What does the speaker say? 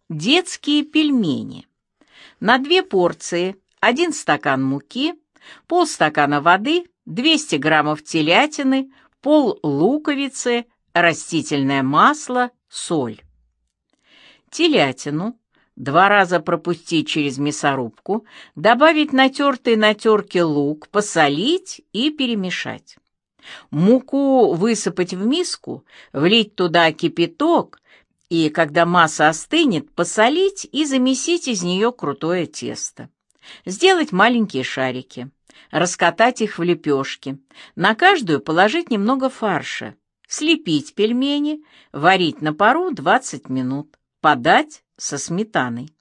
Детские пельмени. На 2 порции 1 стакан муки, полстакана воды, 200 граммов телятины, пол луковицы, растительное масло, соль. Телятину 2 раза пропустить через мясорубку, добавить натертый на терке лук, посолить и перемешать. Муку высыпать в миску, влить туда кипяток и, когда масса остынет, посолить и замесить из нее крутое тесто. Сделать маленькие шарики, раскатать их в лепешки, на каждую положить немного фарша, слепить пельмени, варить на пару 20 минут, подать со сметаной.